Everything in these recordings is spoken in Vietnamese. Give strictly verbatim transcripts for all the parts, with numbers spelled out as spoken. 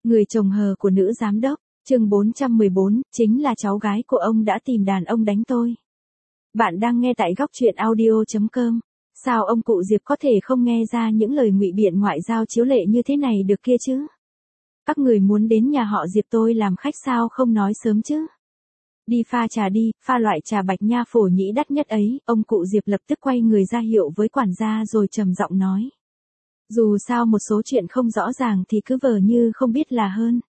Người chồng hờ của nữ giám đốc, chương bốn trăm mười bốn, chính là cháu gái của ông đã tìm đàn ông đánh tôi. Bạn đang nghe tại góc truyện audio chấm com. Sao ông cụ Diệp có thể không nghe ra những lời ngụy biện ngoại giao chiếu lệ như thế này được kia chứ? Các người muốn đến nhà họ Diệp tôi làm khách sao không nói sớm chứ? Đi pha trà đi, pha loại trà bạch nha phổ nhĩ đắt nhất ấy. Ông cụ Diệp lập tức quay người ra hiệu với quản gia rồi trầm giọng nói. Dù sao một số chuyện không rõ ràng thì cứ vờ như không biết là hơn.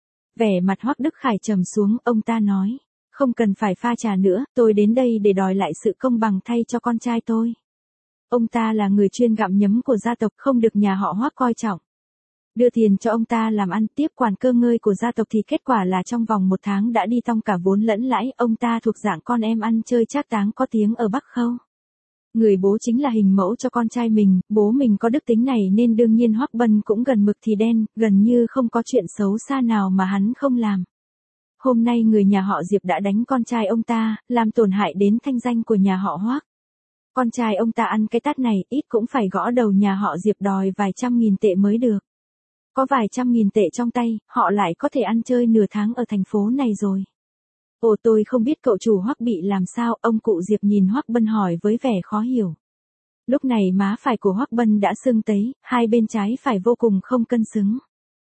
Vẻ mặt Hoắc Đức Khải trầm xuống, ông ta nói. Không cần phải pha trà nữa, tôi đến đây để đòi lại sự công bằng thay cho con trai tôi. Ông ta là người chuyên gặm nhấm của gia tộc, không được nhà họ Hoắc coi trọng. Đưa tiền cho ông ta làm ăn, tiếp quản cơ ngơi của gia tộc thì kết quả là trong vòng một tháng đã đi tong cả vốn lẫn lãi. Ông ta thuộc dạng con em ăn chơi trác táng có tiếng ở Bắc Khâu. Người bố chính là hình mẫu cho con trai mình, bố mình có đức tính này nên đương nhiên Hoắc Bân cũng gần mực thì đen, gần như không có chuyện xấu xa nào mà hắn không làm. Hôm nay người nhà họ Diệp đã đánh con trai ông ta, làm tổn hại đến thanh danh của nhà họ Hoắc. Con trai ông ta ăn cái tát này, ít cũng phải gõ đầu nhà họ Diệp đòi vài trăm nghìn tệ mới được. Có vài trăm nghìn tệ trong tay, họ lại có thể ăn chơi nửa tháng ở thành phố này rồi. Ồ, tôi không biết cậu chủ Hoắc bị làm sao, ông cụ Diệp nhìn Hoắc Bân hỏi với vẻ khó hiểu. Lúc này má phải của Hoắc Bân đã sưng tấy, hai bên trái phải vô cùng không cân xứng.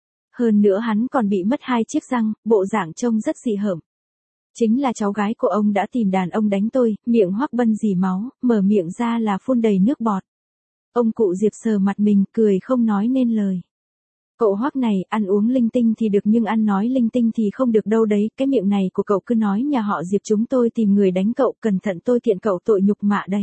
Hơn nữa hắn còn bị mất hai chiếc răng, bộ dạng trông rất dị hợm. Chính là cháu gái của ông đã tìm đàn ông đánh tôi. Miệng Hoắc Bân rỉ máu, mở miệng ra là phun đầy nước bọt. Ông cụ Diệp sờ mặt mình, cười không nói nên lời. Cậu Hoắc này, ăn uống linh tinh thì được nhưng ăn nói linh tinh thì không được đâu đấy. Cái miệng này của cậu cứ nói nhà họ Diệp chúng tôi tìm người đánh cậu, cẩn thận tôi kiện cậu tội nhục mạ đấy.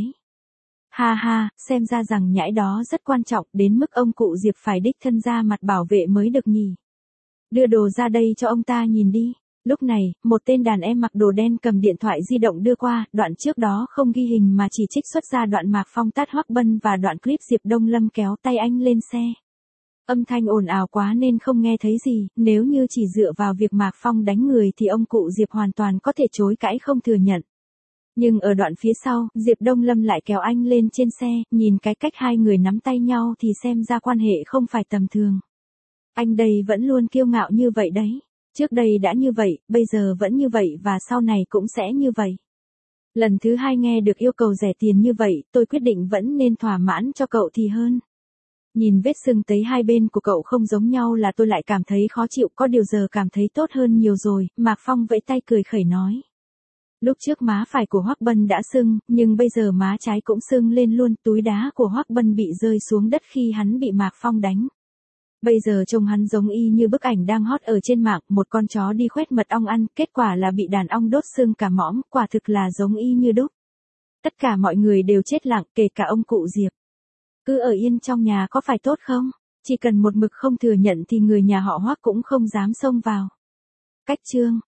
Ha ha, xem ra rằng nhãi đó rất quan trọng, đến mức ông cụ Diệp phải đích thân ra mặt bảo vệ mới được nhỉ. Đưa đồ ra đây cho ông ta nhìn đi. Lúc này, một tên đàn em mặc đồ đen cầm điện thoại di động đưa qua, đoạn trước đó không ghi hình mà chỉ trích xuất ra đoạn Mạc Phong tát Hoắc Bân và đoạn clip Diệp Đông Lâm kéo tay anh lên xe. Âm thanh ồn ào quá nên không nghe thấy gì, nếu như chỉ dựa vào việc Mạc Phong đánh người thì ông cụ Diệp hoàn toàn có thể chối cãi không thừa nhận. Nhưng ở đoạn phía sau, Diệp Đông Lâm lại kéo anh lên trên xe, nhìn cái cách hai người nắm tay nhau thì xem ra quan hệ không phải tầm thường. Anh đây vẫn luôn kiêu ngạo như vậy đấy. Trước đây đã như vậy, bây giờ vẫn như vậy và sau này cũng sẽ như vậy. Lần thứ hai nghe được yêu cầu rẻ tiền như vậy, tôi quyết định vẫn nên thỏa mãn cho cậu thì hơn. Nhìn vết sưng tấy hai bên của cậu không giống nhau là tôi lại cảm thấy khó chịu, có điều giờ cảm thấy tốt hơn nhiều rồi. Mạc Phong vẫy tay cười khẩy nói. Lúc trước má phải của Hoắc Bân đã sưng, nhưng bây giờ má trái cũng sưng lên luôn. Túi đá của Hoắc Bân bị rơi xuống đất khi hắn bị Mạc Phong đánh. Bây giờ trông hắn giống y như bức ảnh đang hot ở trên mạng, một con chó đi khoét mật ong ăn, kết quả là bị đàn ong đốt xương cả mõm, quả thực là giống y như đúc. Tất cả mọi người đều chết lặng, kể cả ông cụ Diệp. Cứ ở yên trong nhà có phải tốt không? Chỉ cần một mực không thừa nhận thì người nhà họ Hoắc cũng không dám xông vào. Cách chương